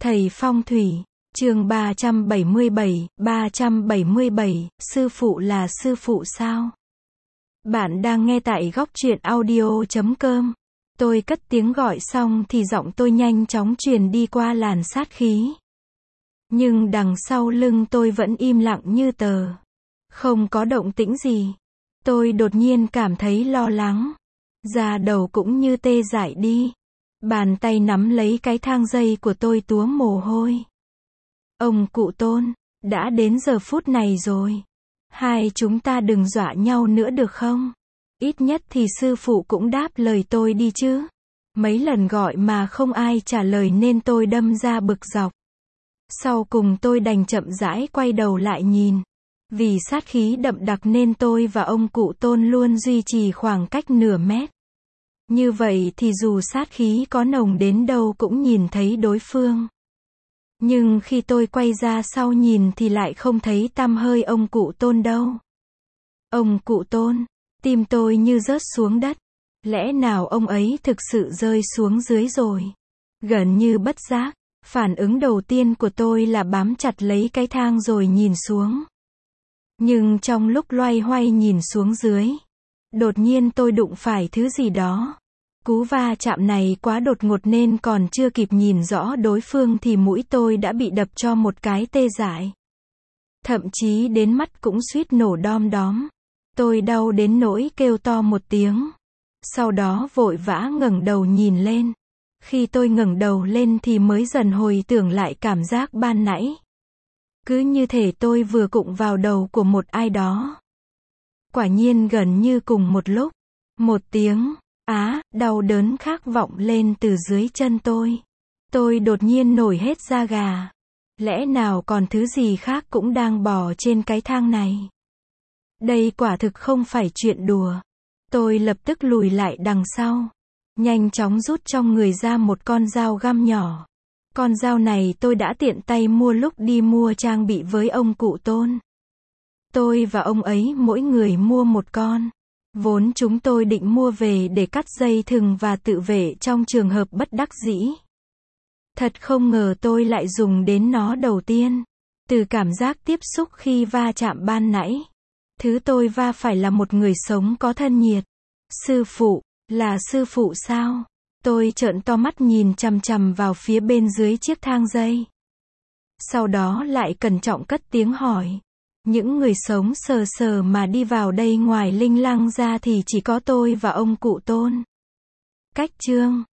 Thầy phong thủy, chương 377, sư phụ là sư phụ sao? Bạn đang nghe tại góc truyện audio.com. Tôi cất tiếng gọi xong thì giọng tôi nhanh chóng truyền đi qua làn sát khí. Nhưng đằng sau lưng tôi vẫn im lặng như tờ. Không có động tĩnh gì. Tôi đột nhiên cảm thấy lo lắng. Da đầu cũng như tê dại đi. Bàn tay nắm lấy cái thang dây của tôi túa mồ hôi. Ông cụ Tôn, đã đến giờ phút này rồi. Hai chúng ta đừng dọa nhau nữa được không? Ít nhất thì sư phụ cũng đáp lời tôi đi chứ. Mấy lần gọi mà không ai trả lời nên tôi đâm ra bực dọc. Sau cùng tôi đành chậm rãi quay đầu lại nhìn. Vì sát khí đậm đặc nên tôi và ông cụ Tôn luôn duy trì khoảng cách nửa mét. Như vậy thì dù sát khí có nồng đến đâu cũng nhìn thấy đối phương. Nhưng khi tôi quay ra sau nhìn thì lại không thấy tăm hơi ông cụ Tôn đâu. Ông cụ Tôn, tim tôi như rớt xuống đất. Lẽ nào ông ấy thực sự rơi xuống dưới rồi? Gần như bất giác, phản ứng đầu tiên của tôi là bám chặt lấy cái thang rồi nhìn xuống. Nhưng trong lúc loay hoay nhìn xuống dưới, đột nhiên tôi đụng phải thứ gì đó. Cú va chạm này quá đột ngột nên còn chưa kịp nhìn rõ đối phương thì mũi tôi đã bị đập cho một cái tê dại. Thậm chí đến mắt cũng suýt nổ đom đóm. Tôi đau đến nỗi kêu to một tiếng. Sau đó vội vã ngẩng đầu nhìn lên. Khi tôi ngẩng đầu lên thì mới dần hồi tưởng lại cảm giác ban nãy. Cứ như thể tôi vừa cụng vào đầu của một ai đó. Quả nhiên gần như cùng một lúc. Một tiếng đau đớn khắc vọng lên từ dưới chân tôi. Tôi đột nhiên nổi hết da gà. Lẽ nào còn thứ gì khác cũng đang bò trên cái thang này? Đây quả thực không phải chuyện đùa. Tôi lập tức lùi lại đằng sau. Nhanh chóng rút trong người ra một con dao găm nhỏ. Con dao này tôi đã tiện tay mua lúc đi mua trang bị với ông cụ Tôn. Tôi và ông ấy mỗi người mua một con. Vốn chúng tôi định mua về để cắt dây thừng và tự vệ trong trường hợp bất đắc dĩ. Thật không ngờ tôi lại dùng đến nó đầu tiên. Từ cảm giác tiếp xúc khi va chạm ban nãy. Thứ tôi va phải là một người sống có thân nhiệt. Sư phụ, là sư phụ sao? Tôi trợn to mắt nhìn chằm chằm vào phía bên dưới chiếc thang dây. Sau đó lại cẩn trọng cất tiếng hỏi. Những người sống sờ sờ mà đi vào đây ngoài Linh Lăng ra thì chỉ có tôi và ông cụ Tôn. Cách chương